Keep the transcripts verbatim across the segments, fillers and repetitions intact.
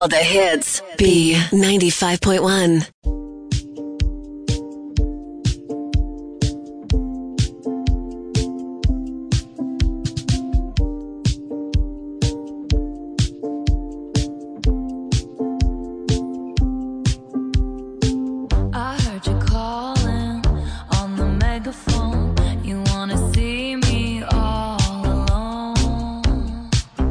The hits. B ninety-five point one. I heard you calling on the megaphone. You wanna see me all alone.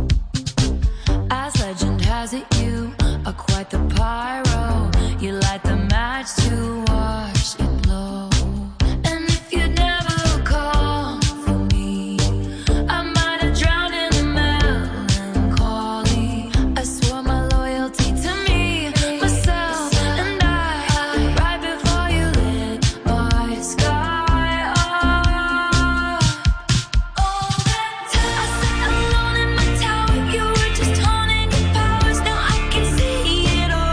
As legend has it, you are quite the pyro. You light the match to watch it blow. And if you'd never called for me, I might have drowned in the melancholy. I swore my loyalty to me, myself, and I, right before you lit my sky up. All that time I sat alone in my tower, you were just haunting your powers. Now I can see it all.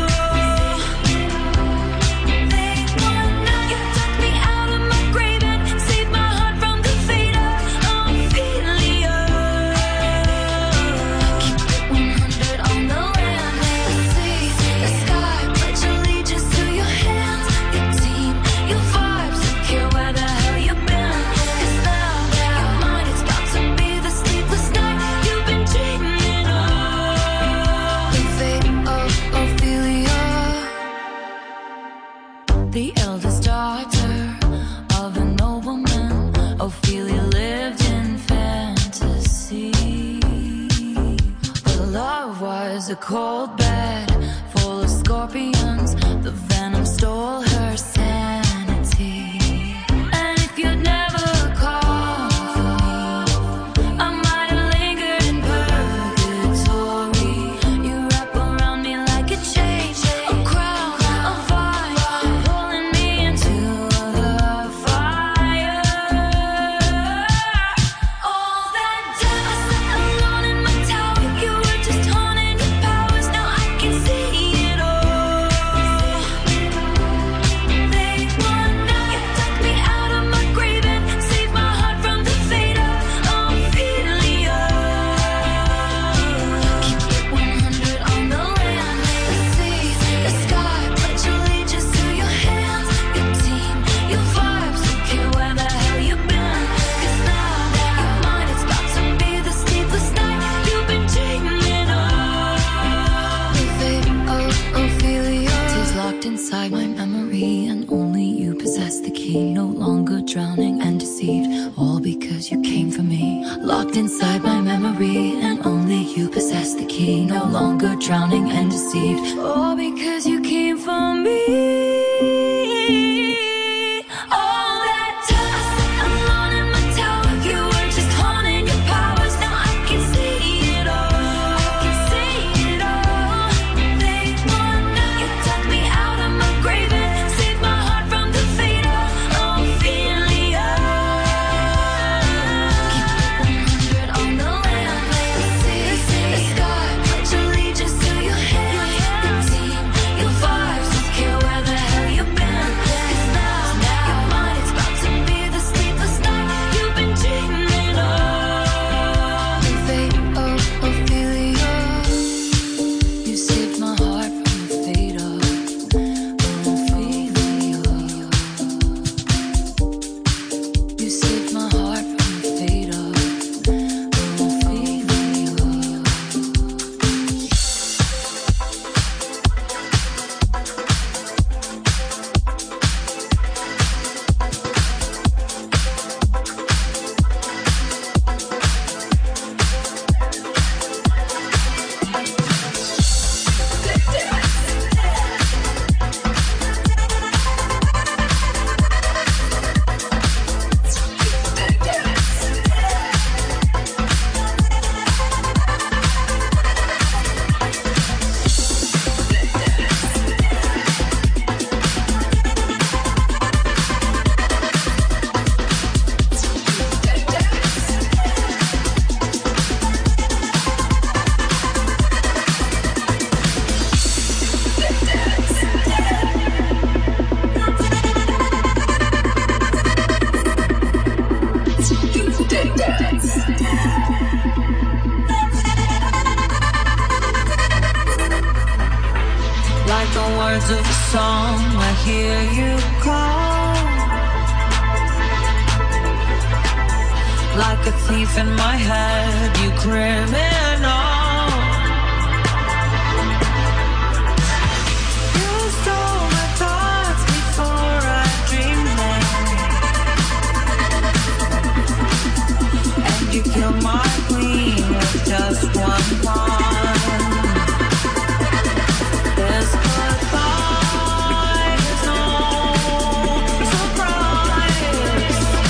Late one night, you took me out of my grave and saved my heart from the fate of Ophelia. Keep it one hundred on the land, the sea, the sky. Pledge allegiance to your hands, your team, your vibes. Don't care where the hell you've been, 'cause now your mind is about to be the sleepless night you've been dreaming of. The fate of Ophelia, the eldest daughter of a nobleman. Ophelia lived in fantasy. Her love was a cold bed full of scorpions. The venom stole her sanity. And if you'd never called for me, I might have lingered in purgatory. You wrap around me like a chain, a crown, a vine, pulling me into the fire. All that time I sat alone in my tower, you were just haunting your powers. Now I can see it all. Late one night, you took me out of my grave and saved my heart from the fate of Ophelia. Keep it one hundred on the land, the sea, the sky. Pledge allegiance to your hands, your team, your vibes. Don't care where the hell you've been, 'cause now your mind is about to be the sleepless night you've been dreaming of. The fate of Ophelia is locked inside my memory, and only you possess the key. No longer drowning and deceived, all because you came for me. Locked inside my memory, and only you possess the key. No longer drowning and deceived, all because you came for me. All that time I sat alone in my tower, you were just haunting your powers. Now I can see it all. I can see it all. Late one night, you took me out of my grave and saved my heart from the fate of Ophelia. Keep it one hundred on the land, the sea, the sky. Pledge allegiance to your hands, your team, your vibes. Don't care where the the words of a song, I hear you call. Like a thief in my head, you criminal. You stole my thoughts before I dreamed them, and you killed my queen with just one pawn. This goodbye is no surprise.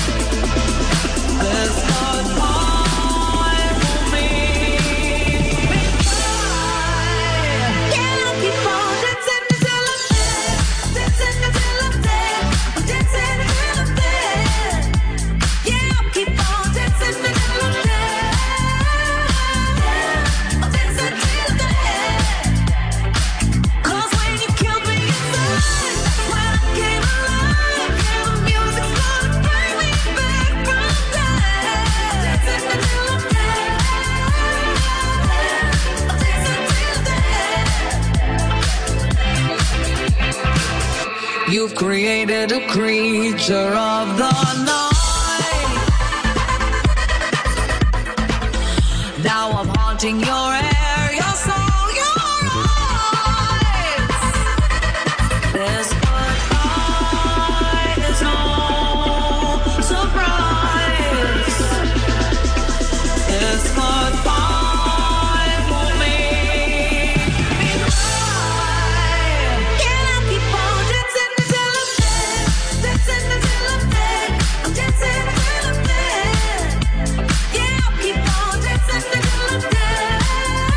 This goodbye will make me cry. Can I keep on dancing until I'm dead? Dancing until I'm dead. I'm dancing until I'm dead. Yeah, I'll keep on dancing until I'm dead. I'm dancing till I'm dead. 'Cause when you killed me inside, when I came alive, yeah, the music's gonna bring me back from death. Dancing until I'm dead. I'm dancing till dead. You've created a creature of the night. Now I'm haunting your air, your soul, your eyes. This goodbye is no surprise. This goodbye will make me cry. Can I keep on dancing until I'm dead? Dancing until I'm dead. I'm dancing until I'm dead. Yeah, I'll keep on dancing until I'm dead.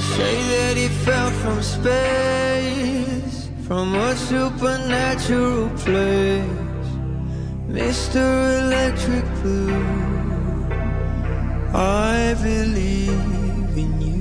Say that he fell from space, from a supernatural place. Mister Electric Blue, I believe in you.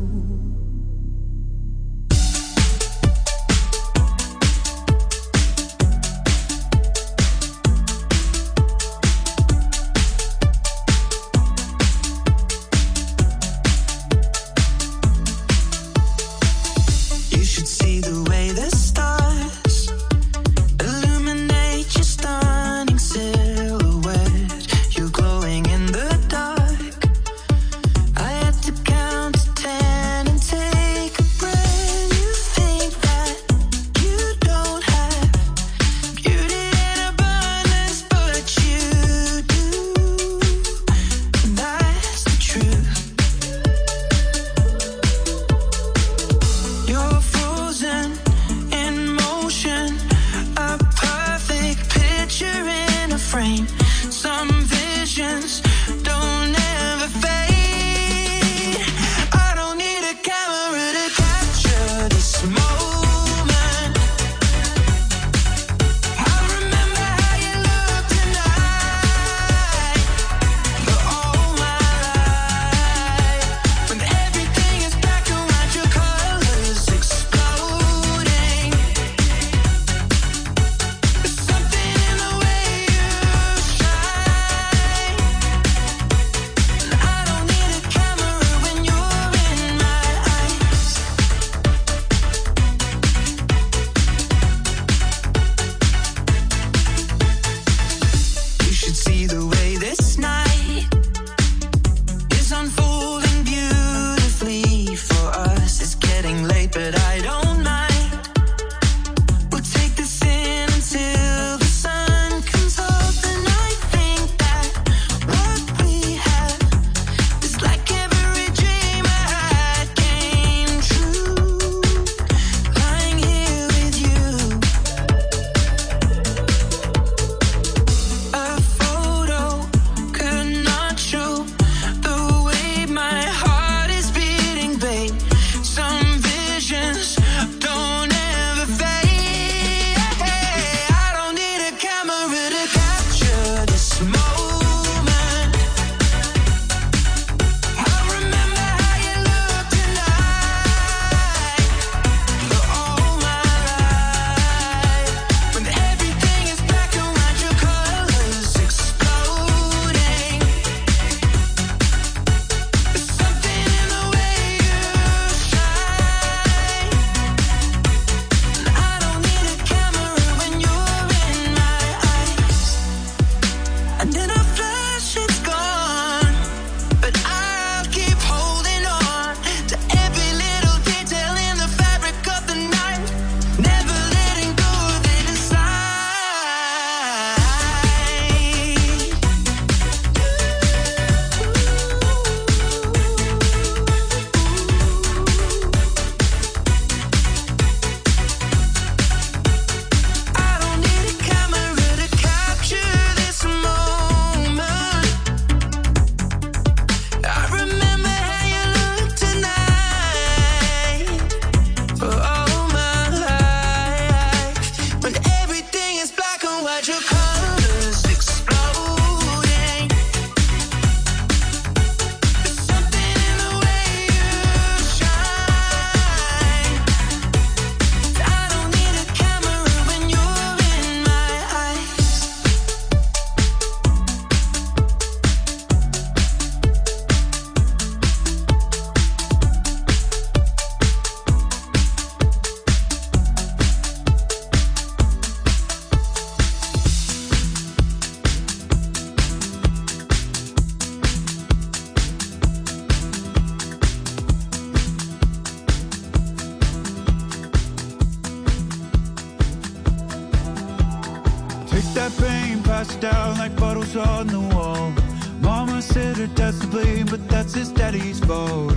passed down like bottles on the wall. Mama said her dad's to blame, but that's his daddy's fault.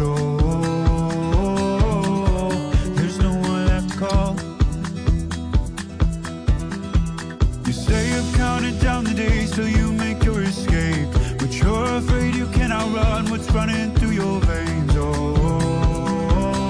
Oh, there's no one left to call. You say you've counted down the days till you make your escape, but you're afraid you cannot run what's running through your veins. Oh,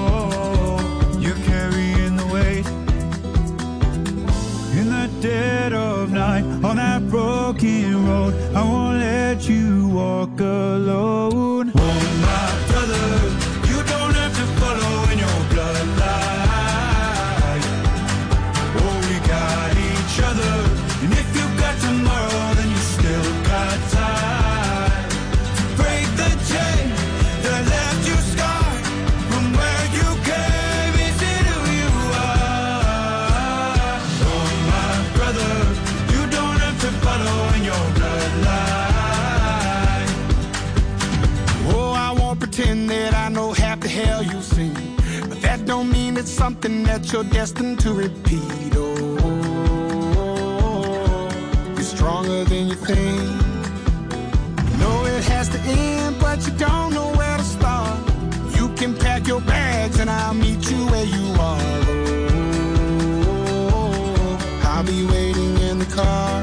you've seen. But that don't mean it's something that you're destined to repeat. Oh, you're stronger than you think. You know it has to end, but you don't know where to start. You can pack your bags and I'll meet you where you are. Oh, I'll be waiting in the car.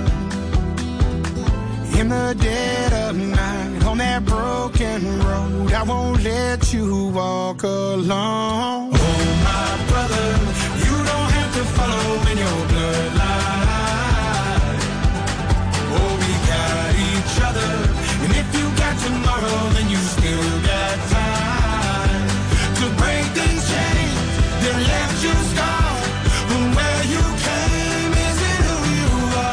In the dead of night, on that broken road, I won't let you walk alone. Oh, my brother, you don't have to follow in your bloodline. Oh, we got each other, and if you got tomorrow, then you still got time to break these chains that left you scarred from where you came. Isn't who you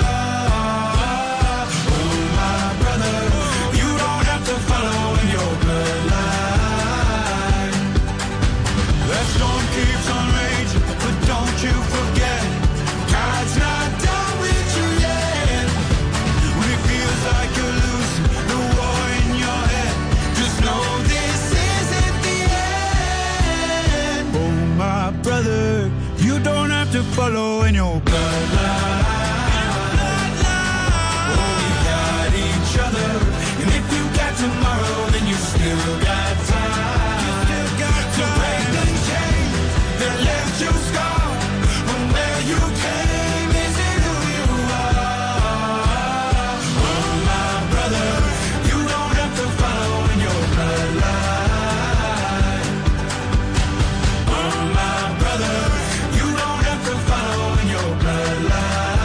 are. Oh, my brother, you don't have to follow in your bloodline. That storm keeps on raging, but don't you forget, God's not done with you yet. When it feels like you're losing the war in your head, just know this isn't the end. Oh, my brother, you don't have to follow in your bloodline. Oh, we got each other, and if you got tomorrow, then you still got time. You still got to break the chains that left you scarred from where you came. Isn't who you are. Oh, my brother, you don't have to follow in your bloodline. Oh, my brother, you don't have to follow in your bloodline.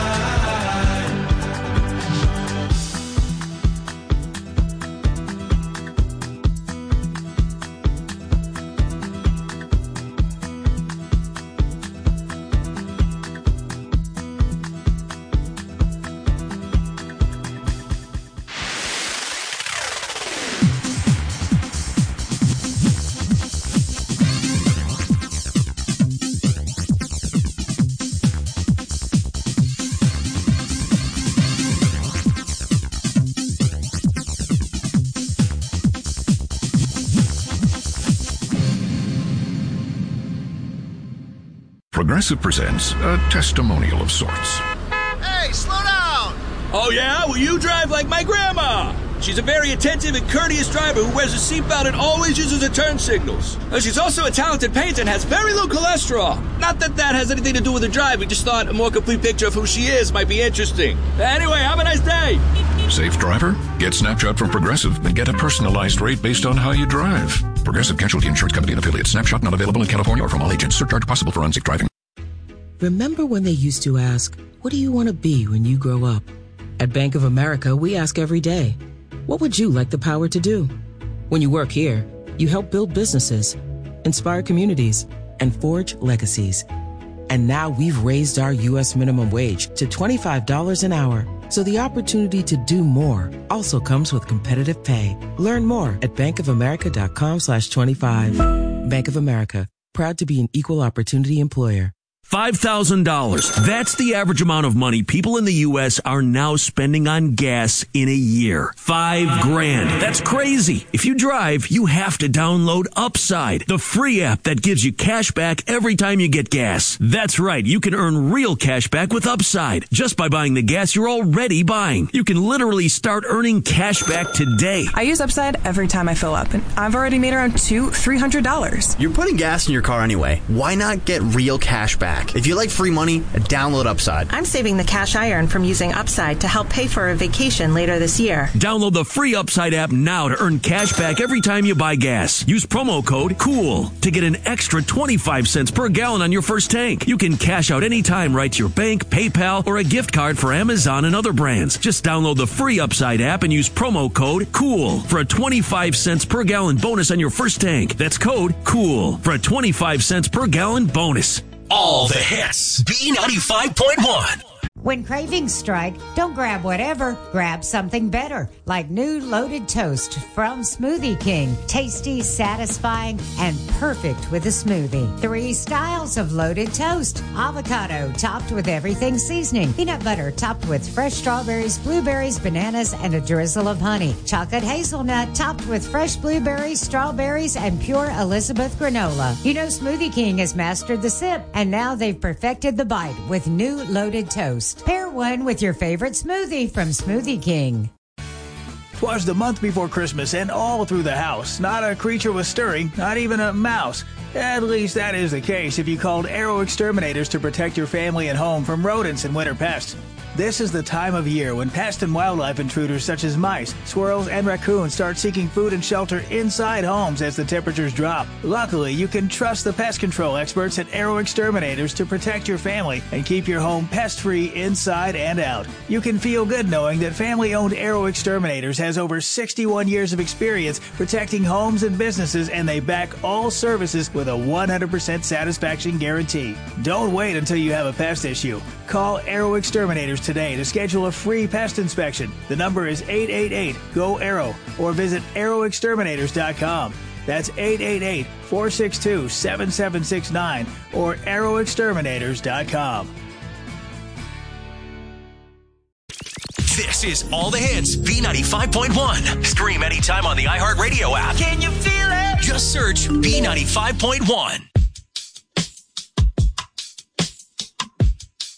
Progressive presents a testimonial of sorts. Hey, slow down! Oh, yeah? Well, you drive like my grandma. She's a very attentive and courteous driver who wears a seatbelt and always uses her turn signals. Uh, She's also a talented painter and has very low cholesterol. Not that that has anything to do with the drive. We just thought a more complete picture of who she is might be interesting. Anyway, have a nice day. Safe driver? Get Snapshot from Progressive and get a personalized rate based on how you drive. Progressive Casualty Insurance Company and affiliates. Snapshot not available in California or from all agents. Surcharge possible for unsafe driving. Remember when they used to ask, what do you want to be when you grow up? At Bank of America, we ask every day, what would you like the power to do? When you work here, you help build businesses, inspire communities, and forge legacies. And now we've raised our U S minimum wage to twenty-five dollars an hour. So the opportunity to do more also comes with competitive pay. Learn more at bankofamerica.com slash 25. Bank of America, proud to be an equal opportunity employer. five thousand dollars. That's the average amount of money people in the U S are now spending on gas in a year. Five grand. That's crazy. If you drive, you have to download Upside, the free app that gives you cash back every time you get gas. That's right. You can earn real cash back with Upside just by buying the gas you're already buying. You can literally start earning cash back today. I use Upside every time I fill up, and I've already made around two, three hundred dollars. You're putting gas in your car anyway. Why not get real cash back? If you like free money, download Upside. I'm saving the cash I earn from using Upside to help pay for a vacation later this year. Download the free Upside app now to earn cash back every time you buy gas. Use promo code COOL to get an extra twenty-five cents per gallon on your first tank. You can cash out anytime right to your bank, PayPal, or a gift card for Amazon and other brands. Just download the free Upside app and use promo code COOL for a twenty-five cents per gallon bonus on your first tank. That's code COOL for a twenty-five cents per gallon bonus. All the hits. B ninety-five point one. When cravings strike, don't grab whatever, grab something better, like new loaded toast from Smoothie King. Tasty, satisfying, and perfect with a smoothie. Three styles of loaded toast. Avocado topped with everything seasoning. Peanut butter topped with fresh strawberries, blueberries, bananas, and a drizzle of honey. Chocolate hazelnut topped with fresh blueberries, strawberries, and pure Elizabeth granola. You know Smoothie King has mastered the sip, and now they've perfected the bite with new loaded toast. Pair one with your favorite smoothie from Smoothie King. 'Twas the month before Christmas, and all through the house, not a creature was stirring, not even a mouse. At least that is the case if you called Arrow Exterminators to protect your family and home from rodents and winter pests. This is the time of year when pest and wildlife intruders such as mice, squirrels, and raccoons start seeking food and shelter inside homes as the temperatures drop. Luckily, you can trust the pest control experts at Arrow Exterminators to protect your family and keep your home pest-free inside and out. You can feel good knowing that family-owned Arrow Exterminators has over sixty-one years of experience protecting homes and businesses, and they back all services with a one hundred percent satisfaction guarantee. Don't wait until you have a pest issue. Call Arrow Exterminators today to schedule a free pest inspection. The number is eight eight eight, G O, ARROW, or visit arrow exterminators dot com. That's eight eight eight, four six two, seven seven six nine or arrow exterminators dot com. This is All the Hits B ninety-five point one. Stream anytime on the iHeartRadio app. Can you feel it? Just search B ninety-five point one.